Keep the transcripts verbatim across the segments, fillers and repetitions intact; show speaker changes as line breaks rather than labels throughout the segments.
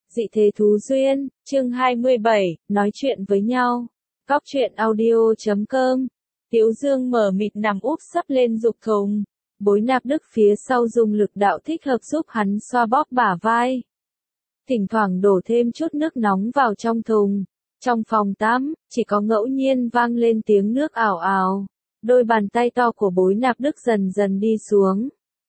Dị thế thú duyên, chương hai mươi bảy, nói chuyện với nhau. Góc truyện audio chấm com. Tiếu Dương mở mịt nằm úp sấp lên dục thùng. Bối Nạp Đức phía sau dùng lực đạo thích hợp giúp hắn xoa bóp bả vai. Thỉnh thoảng đổ thêm chút nước nóng vào trong thùng. Trong phòng tắm, chỉ có ngẫu nhiên vang lên tiếng nước ào ào. Đôi bàn tay to của Bối Nạp Đức dần dần đi xuống.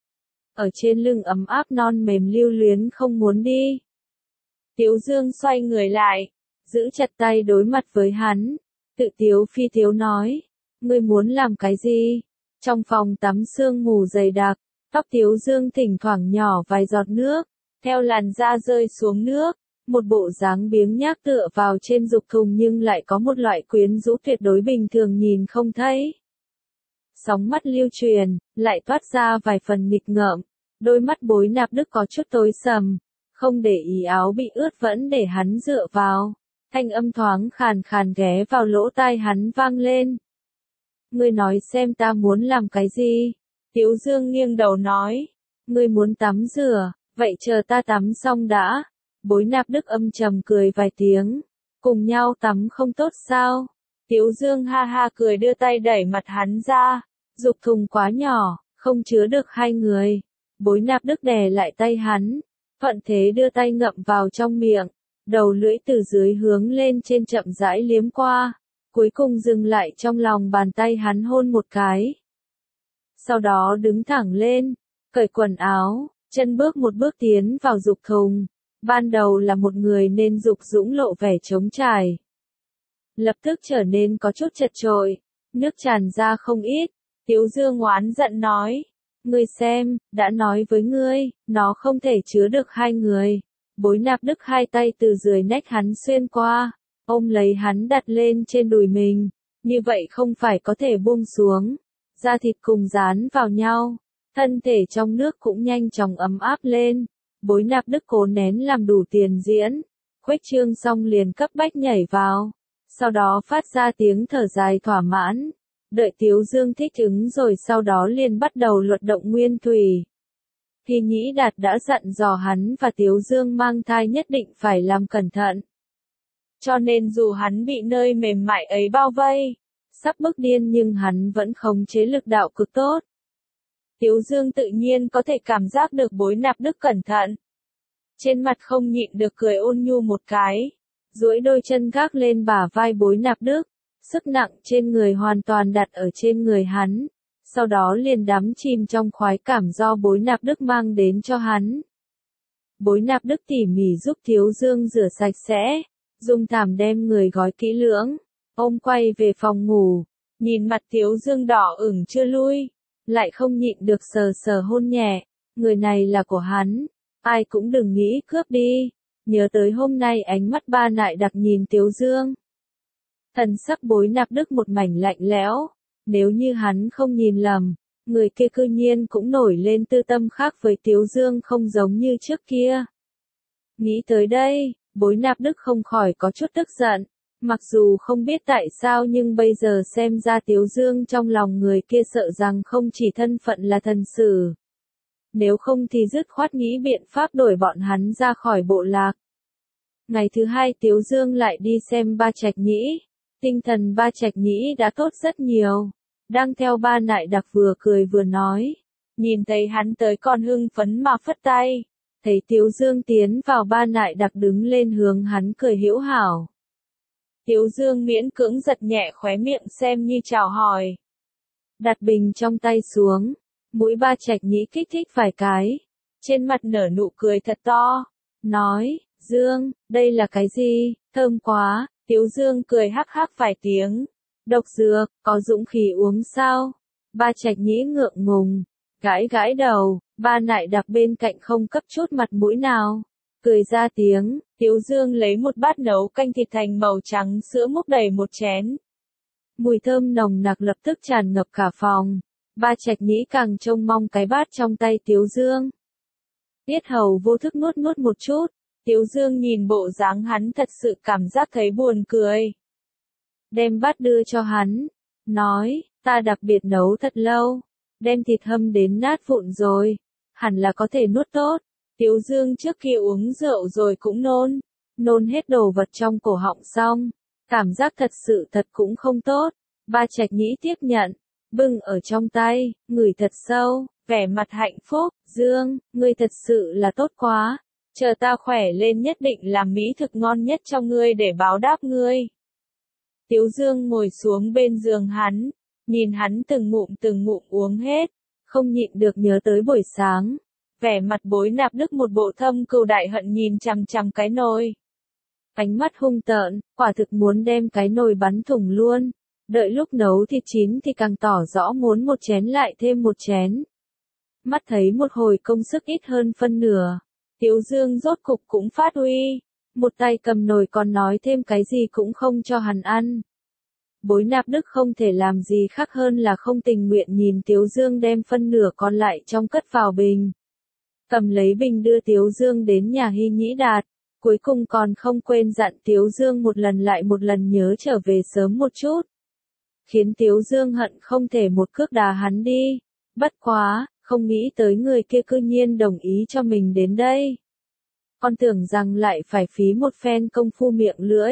Ở trên lưng ấm áp non mềm lưu luyến không muốn đi. Tiếu Dương xoay người lại, giữ chặt tay đối mặt với hắn, tự tiếu phi tiếu nói, ngươi muốn làm cái gì? Trong phòng tắm sương mù dày đặc, tóc Tiếu Dương thỉnh thoảng nhỏ vài giọt nước, theo làn da rơi xuống nước, một bộ dáng biếng nhác tựa vào trên dục thùng nhưng lại có một loại quyến rũ tuyệt đối bình thường nhìn không thấy. Sóng mắt lưu truyền, lại toát ra vài phần nghịch ngợm, đôi mắt Bối Nạp Đức có chút tối sầm. Không để ý áo bị ướt vẫn để hắn dựa vào. Thanh âm thoáng khàn khàn ghé vào lỗ tai hắn vang lên. Ngươi nói xem ta muốn làm cái gì? Tiếu Dương nghiêng đầu nói. Ngươi muốn tắm rửa, vậy chờ ta tắm xong đã. Bối Nạp Đức âm trầm cười vài tiếng. Cùng nhau tắm không tốt sao? Tiếu Dương ha ha cười đưa tay đẩy mặt hắn ra. Dục thùng quá nhỏ, không chứa được hai người. Bối Nạp Đức đè lại tay hắn. Thuận thế đưa tay ngậm vào trong miệng, đầu lưỡi từ dưới hướng lên trên chậm rãi liếm qua, cuối cùng dừng lại trong lòng bàn tay hắn hôn một cái. Sau đó đứng thẳng lên, cởi quần áo, chân bước một bước tiến vào dục thùng. Ban đầu là một người nên dục dũng lộ vẻ trống trải. Lập tức trở nên có chút chật chội, nước tràn ra không ít, Tiếu Dương oán giận nói. Ngươi xem, đã nói với ngươi, nó không thể chứa được hai người. Bối Nạp Đức hai tay từ dưới nách hắn xuyên qua, ôm lấy hắn đặt lên trên đùi mình, như vậy không phải có thể buông xuống. Da thịt cùng dán vào nhau, thân thể trong nước cũng nhanh chóng ấm áp lên. Bối Nạp Đức cố nén làm đủ tiền diễn, khuếch trương xong liền cấp bách nhảy vào, sau đó phát ra tiếng thở dài thỏa mãn. Đợi Tiếu Dương thích ứng rồi sau đó liền bắt đầu luật động nguyên thủy. Thì Nhĩ Đạt đã dặn dò hắn và Tiếu Dương mang thai nhất định phải làm cẩn thận. Cho nên dù hắn bị nơi mềm mại ấy bao vây, sắp bức điên nhưng hắn vẫn khống chế lực đạo cực tốt. Tiếu Dương tự nhiên có thể cảm giác được Bối Nạp Đức cẩn thận. Trên mặt không nhịn được cười ôn nhu một cái, duỗi đôi chân gác lên bả vai Bối Nạp Đức. Sức nặng trên người hoàn toàn đặt ở trên người hắn, sau đó liền đắm chìm trong khoái cảm do Bối Nạp Đức mang đến cho hắn. Bối Nạp Đức tỉ mỉ giúp Tiếu Dương rửa sạch sẽ, dùng thảm đem người gói kỹ lưỡng, ôm quay về phòng ngủ, nhìn mặt Tiếu Dương đỏ ửng chưa lui, lại không nhịn được sờ sờ hôn nhẹ, người này là của hắn, ai cũng đừng nghĩ cướp đi, nhớ tới hôm nay ánh mắt ba nại đặc nhìn Tiếu Dương. Thần sắc Bối Nạp Đức một mảnh lạnh lẽo, nếu như hắn không nhìn lầm, người kia cư nhiên cũng nổi lên tư tâm khác với Tiếu Dương không giống như trước kia. Nghĩ tới đây, Bối Nạp Đức không khỏi có chút tức giận, mặc dù không biết tại sao nhưng bây giờ xem ra Tiếu Dương trong lòng người kia sợ rằng không chỉ thân phận là thần sử. Nếu không thì dứt khoát nghĩ biện pháp đuổi bọn hắn ra khỏi bộ lạc. Ngày thứ hai Tiếu Dương lại đi xem Ba Trạch Nhĩ. Tinh thần Ba Trạch Nhĩ đã tốt rất nhiều. Đang theo ba nại đặc vừa cười vừa nói. Nhìn thấy hắn tới còn hưng phấn mà phất tay. Thấy Tiếu Dương tiến vào ba nại đặc đứng lên hướng hắn cười hữu hảo. Tiếu Dương miễn cưỡng giật nhẹ khóe miệng xem như chào hỏi. Đặt bình trong tay xuống. Mũi Ba Trạch Nhĩ kích thích vài cái. Trên mặt nở nụ cười thật to. Nói, Dương, đây là cái gì, thơm quá. Tiếu Dương cười hắc hắc vài tiếng. Độc dược, có dũng khí uống sao? Ba Trạch Nhĩ ngượng ngùng, gãi gãi đầu, ba nại đặc bên cạnh không cấp chút mặt mũi nào. Cười ra tiếng, Tiếu Dương lấy một bát nấu canh thịt thành màu trắng sữa múc đầy một chén. Mùi thơm nồng nặc lập tức tràn ngập cả phòng. Ba Trạch Nhĩ càng trông mong cái bát trong tay Tiếu Dương. Tiết hầu vô thức nuốt nuốt một chút. Tiếu Dương nhìn bộ dáng hắn thật sự cảm giác thấy buồn cười. Đem bát đưa cho hắn, nói, ta đặc biệt nấu thật lâu, đem thịt hâm đến nát vụn rồi, hẳn là có thể nuốt tốt. Tiếu Dương trước kia uống rượu rồi cũng nôn, nôn hết đồ vật trong cổ họng xong, cảm giác thật sự thật cũng không tốt. Ba Trạch Nhĩ tiếp nhận, bưng ở trong tay, ngửi thật sâu, vẻ mặt hạnh phúc. Dương, ngươi thật sự là tốt quá, chờ ta khỏe lên nhất định làm mỹ thực ngon nhất cho ngươi để báo đáp ngươi. Tiếu Dương ngồi xuống bên giường hắn, nhìn hắn từng ngụm từng ngụm uống hết, không nhịn được nhớ tới buổi sáng. Vẻ mặt Bối Nạp Đức một bộ thâm cừu đại hận nhìn chằm chằm cái nồi. Ánh mắt hung tợn, quả thực muốn đem cái nồi bắn thủng luôn. Đợi lúc nấu thịt chín thì càng tỏ rõ muốn một chén lại thêm một chén. Mắt thấy một hồi công sức ít hơn phân nửa. Tiếu Dương rốt cục cũng phát uy. Một tay cầm nồi còn nói thêm cái gì cũng không cho hắn ăn. Bối Nạp Đức không thể làm gì khác hơn là không tình nguyện nhìn Tiếu Dương đem phân nửa còn lại trong cất vào bình. Cầm lấy bình đưa Tiếu Dương đến nhà Hy Nhĩ Đạt, cuối cùng còn không quên dặn Tiếu Dương một lần lại một lần nhớ trở về sớm một chút. Khiến Tiếu Dương hận không thể một cước đá hắn đi, bất quá, không nghĩ tới người kia cư nhiên đồng ý cho mình đến đây. Con tưởng rằng lại phải phí một phen công phu miệng lưỡi.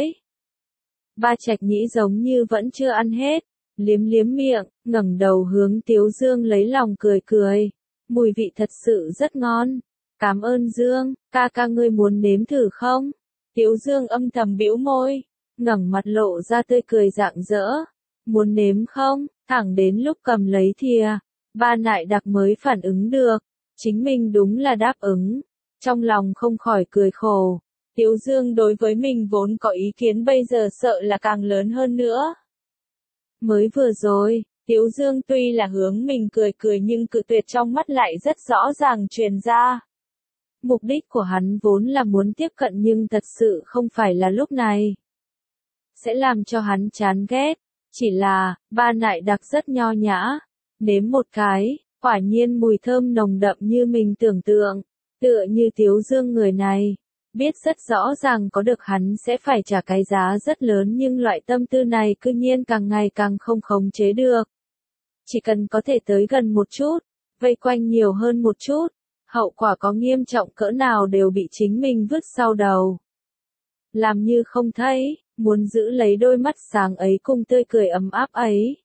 Ba Trạch Nhĩ giống như vẫn chưa ăn hết, liếm liếm miệng, ngẩng đầu hướng Tiếu Dương lấy lòng cười cười. Mùi vị thật sự rất ngon. Cảm ơn Dương, ca ca ngươi muốn nếm thử không? Tiếu Dương âm thầm bĩu môi, ngẩng mặt lộ ra tươi cười rạng rỡ. Muốn nếm không? Thẳng đến lúc cầm lấy thìa, Ba Nại Đặc mới phản ứng được. Chính mình đúng là đáp ứng. Trong lòng không khỏi cười khổ. Tiếu Dương đối với mình vốn có ý kiến bây giờ sợ là càng lớn hơn nữa. Mới vừa rồi, Tiếu Dương tuy là hướng mình cười cười nhưng cự tuyệt trong mắt lại rất rõ ràng truyền ra. Mục đích của hắn vốn là muốn tiếp cận nhưng thật sự không phải là lúc này. Sẽ làm cho hắn chán ghét. Chỉ là, Ba Nại Đặc rất nho nhã. Nếm một cái, quả nhiên mùi thơm nồng đậm như mình tưởng tượng. Tựa như Tiếu Dương người này. Biết rất rõ ràng có được hắn sẽ phải trả cái giá rất lớn nhưng loại tâm tư này cư nhiên càng ngày càng không khống chế được. Chỉ cần có thể tới gần một chút, vây quanh nhiều hơn một chút, hậu quả có nghiêm trọng cỡ nào đều bị chính mình vứt sau đầu. Làm như không thấy, muốn giữ lấy đôi mắt sáng ấy cùng tươi cười ấm áp ấy.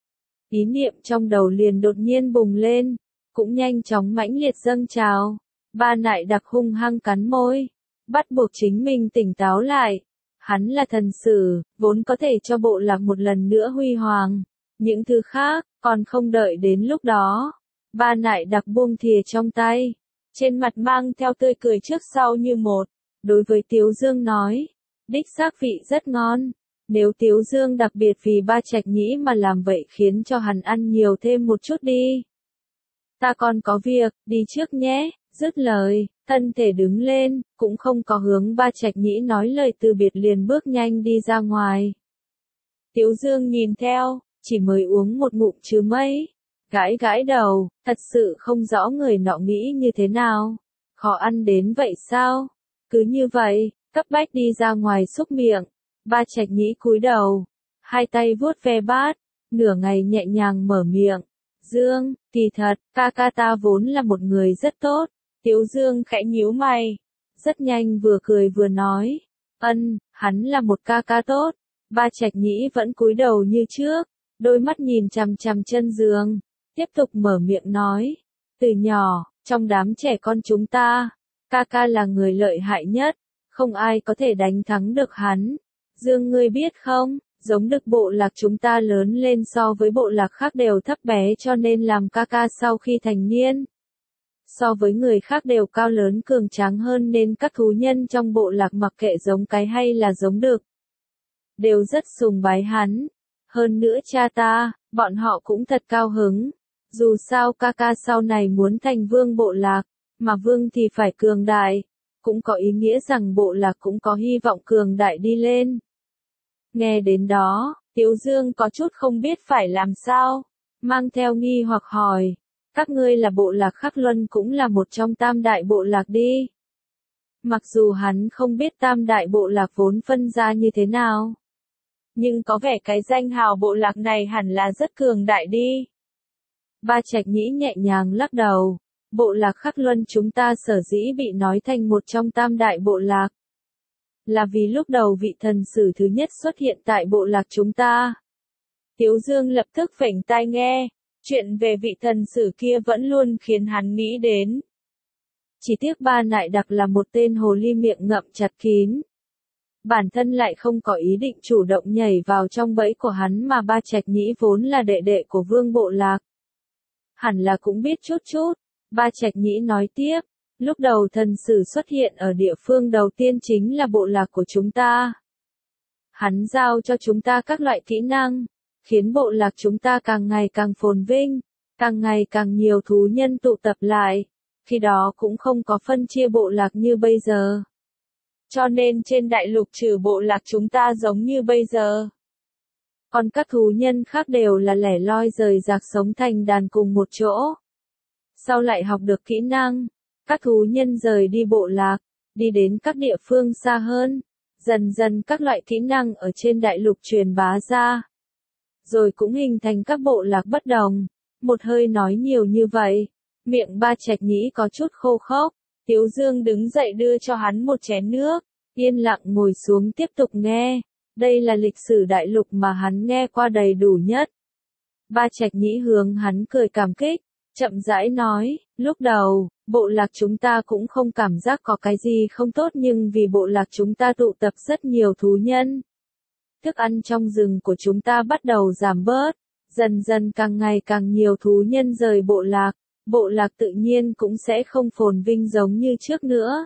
Ý niệm trong đầu liền đột nhiên bùng lên, cũng nhanh chóng mãnh liệt dâng trào. Ba Nại Đặc hung hăng cắn môi, bắt buộc chính mình tỉnh táo lại. Hắn là thần sử, vốn có thể cho bộ lạc một lần nữa huy hoàng. Những thứ khác, còn không đợi đến lúc đó. Ba Nại Đặc buông thìa trong tay, trên mặt mang theo tươi cười trước sau như một. Đối với Tiếu Dương nói, đích xác vị rất ngon. Nếu Tiếu Dương đặc biệt vì Ba Trạch Nhĩ mà làm vậy khiến cho hắn ăn nhiều thêm một chút đi. Ta còn có việc, đi trước nhé. Dứt lời, thân thể đứng lên, cũng không có hướng Ba Trạch Nhĩ nói lời từ biệt liền bước nhanh đi ra ngoài. Tiếu Dương nhìn theo, chỉ mới uống một ngụm chứ mấy. Gãi gãi đầu, thật sự không rõ người nọ nghĩ như thế nào. Khó ăn đến vậy sao? Cứ như vậy, cấp bách đi ra ngoài xúc miệng. Ba Trạch Nhĩ cúi đầu, hai tay vuốt ve bát, nửa ngày nhẹ nhàng mở miệng. Dương, kỳ thật, ca ca ta vốn là một người rất tốt. Tiếu Dương khẽ nhíu mày, rất nhanh vừa cười vừa nói. Ân, hắn là một ca ca tốt. Ba Trạch Nhĩ vẫn cúi đầu như trước, đôi mắt nhìn chằm chằm chân giường, tiếp tục mở miệng nói. Từ nhỏ, trong đám trẻ con chúng ta, ca ca là người lợi hại nhất, không ai có thể đánh thắng được hắn. Dương ngươi biết không, giống được bộ lạc chúng ta lớn lên so với bộ lạc khác đều thấp bé cho nên làm ca ca sau khi thành niên. So với người khác đều cao lớn cường tráng hơn nên các thú nhân trong bộ lạc mặc kệ giống cái hay là giống đực, đều rất sùng bái hắn. Hơn nữa cha ta, bọn họ cũng thật cao hứng. Dù sao ca ca sau này muốn thành vương bộ lạc, mà vương thì phải cường đại, cũng có ý nghĩa rằng bộ lạc cũng có hy vọng cường đại đi lên. Nghe đến đó, Tiếu Dương có chút không biết phải làm sao, mang theo nghi hoặc hỏi. Các ngươi là bộ lạc Khắc Luân cũng là một trong tam đại bộ lạc đi. Mặc dù hắn không biết tam đại bộ lạc vốn phân ra như thế nào, nhưng có vẻ cái danh hào bộ lạc này hẳn là rất cường đại đi. Ba Trạch Nhĩ nhẹ nhàng lắc đầu, bộ lạc Khắc Luân chúng ta sở dĩ bị nói thành một trong tam đại bộ lạc. Là vì lúc đầu vị thần sử thứ nhất xuất hiện tại bộ lạc chúng ta. Tiếu Dương lập tức phểnh tai nghe, chuyện về vị thần sử kia vẫn luôn khiến hắn nghĩ đến. Chỉ tiếc Ba Nại Đặc là một tên hồ ly miệng ngậm chặt kín. Bản thân lại không có ý định chủ động nhảy vào trong bẫy của hắn mà Ba Trạch Nhĩ vốn là đệ đệ của vương bộ lạc. Hẳn là cũng biết chút chút, Ba Trạch Nhĩ nói tiếp, lúc đầu thần sử xuất hiện ở địa phương đầu tiên chính là bộ lạc của chúng ta. Hắn giao cho chúng ta các loại kỹ năng, khiến bộ lạc chúng ta càng ngày càng phồn vinh, càng ngày càng nhiều thú nhân tụ tập lại, khi đó cũng không có phân chia bộ lạc như bây giờ. Cho nên trên đại lục trừ bộ lạc chúng ta giống như bây giờ. Còn các thú nhân khác đều là lẻ loi rời rạc sống thành đàn cùng một chỗ. Sau lại học được kỹ năng, các thú nhân rời đi bộ lạc, đi đến các địa phương xa hơn, dần dần các loại kỹ năng ở trên đại lục truyền bá ra. Rồi cũng hình thành các bộ lạc bất đồng, một hơi nói nhiều như vậy, miệng Ba Trạch Nhĩ có chút khô khốc. Tiếu Dương đứng dậy đưa cho hắn một chén nước, yên lặng ngồi xuống tiếp tục nghe. Đây là lịch sử đại lục mà hắn nghe qua đầy đủ nhất. Ba Trạch Nhĩ hướng hắn cười cảm kích, chậm rãi nói, lúc đầu, bộ lạc chúng ta cũng không cảm giác có cái gì không tốt nhưng vì bộ lạc chúng ta tụ tập rất nhiều thú nhân. Thức ăn trong rừng của chúng ta bắt đầu giảm bớt, dần dần càng ngày càng nhiều thú nhân rời bộ lạc. Bộ lạc tự nhiên cũng sẽ không phồn vinh giống như trước nữa.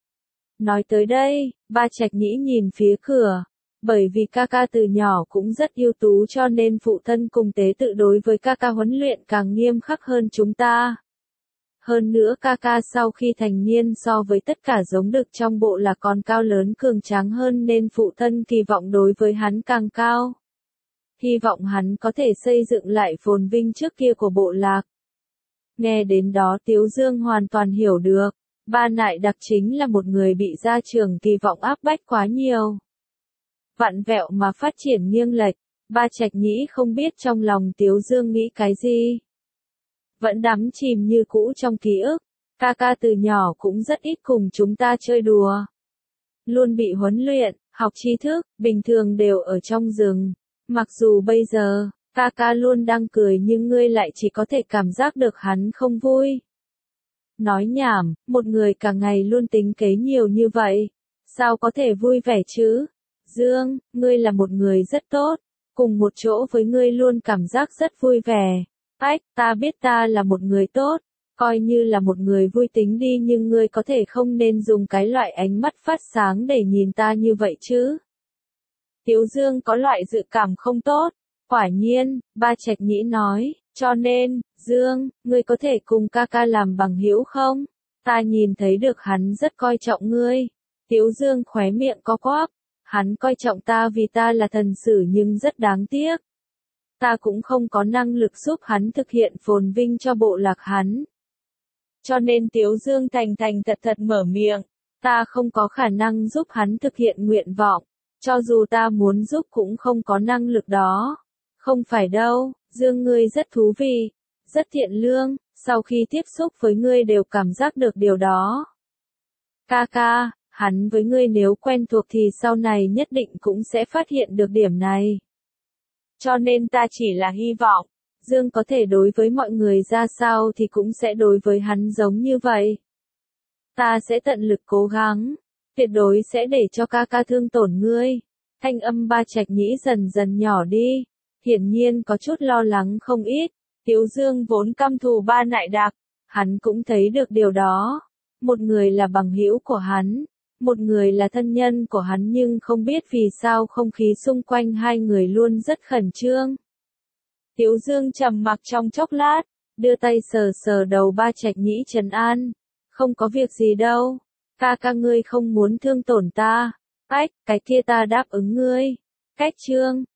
Nói tới đây, Ba Trạch Nhĩ nhìn phía cửa, bởi vì ca ca từ nhỏ cũng rất ưu tú cho nên phụ thân cùng tế tự đối với ca ca huấn luyện càng nghiêm khắc hơn chúng ta. Hơn nữa ca ca sau khi thành niên so với tất cả giống đực trong bộ lạc còn cao lớn cường tráng hơn nên phụ thân kỳ vọng đối với hắn càng cao. Hy vọng hắn có thể xây dựng lại phồn vinh trước kia của bộ lạc. Nghe đến đó Tiếu Dương hoàn toàn hiểu được, Ba Nại Đặc chính là một người bị gia trưởng kỳ vọng áp bách quá nhiều. Vặn vẹo mà phát triển nghiêng lệch, Ba Trạch Nhĩ không biết trong lòng Tiếu Dương nghĩ cái gì. Vẫn đắm chìm như cũ trong ký ức, ca ca từ nhỏ cũng rất ít cùng chúng ta chơi đùa. Luôn bị huấn luyện, học tri thức, bình thường đều ở trong rừng. Mặc dù bây giờ, ca ca luôn đang cười nhưng ngươi lại chỉ có thể cảm giác được hắn không vui. Nói nhảm, một người cả ngày luôn tính kế nhiều như vậy, sao có thể vui vẻ chứ? Dương, ngươi là một người rất tốt, cùng một chỗ với ngươi luôn cảm giác rất vui vẻ. Ách, ta biết ta là một người tốt, coi như là một người vui tính đi nhưng ngươi có thể không nên dùng cái loại ánh mắt phát sáng để nhìn ta như vậy chứ. Tiếu Dương có loại dự cảm không tốt. Quả nhiên, Ba Trạch Nhĩ nói, cho nên, Dương, ngươi có thể cùng ca ca làm bằng hữu không? Ta nhìn thấy được hắn rất coi trọng ngươi. Tiếu Dương khóe miệng co quắp, hắn coi trọng ta vì ta là thần sử nhưng rất đáng tiếc. Ta cũng không có năng lực giúp hắn thực hiện phồn vinh cho bộ lạc hắn. Cho nên Tiếu Dương thành thành thật thật mở miệng, ta không có khả năng giúp hắn thực hiện nguyện vọng, cho dù ta muốn giúp cũng không có năng lực đó. Không phải đâu, Dương ngươi rất thú vị, rất thiện lương, sau khi tiếp xúc với ngươi đều cảm giác được điều đó. Ca ca, hắn với ngươi nếu quen thuộc thì sau này nhất định cũng sẽ phát hiện được điểm này. Cho nên ta chỉ là hy vọng, Dương có thể đối với mọi người ra sao thì cũng sẽ đối với hắn giống như vậy. Ta sẽ tận lực cố gắng, tuyệt đối sẽ để cho ca ca thương tổn ngươi. Thanh âm Ba Trạch Nhĩ dần dần nhỏ đi, hiển nhiên có chút lo lắng không ít. Tiếu Dương vốn căm thù Ba Nại Đặc, hắn cũng thấy được điều đó. Một người là bằng hữu của hắn, một người là thân nhân của hắn nhưng không biết vì sao không khí xung quanh hai người luôn rất khẩn trương. Tiếu Dương trầm mặc trong chốc lát, đưa tay sờ sờ đầu Ba Trạch Nhĩ trấn an. Không có việc gì đâu, ca ca ngươi không muốn thương tổn ta. Ách, cái kia ta đáp ứng ngươi. Cách chương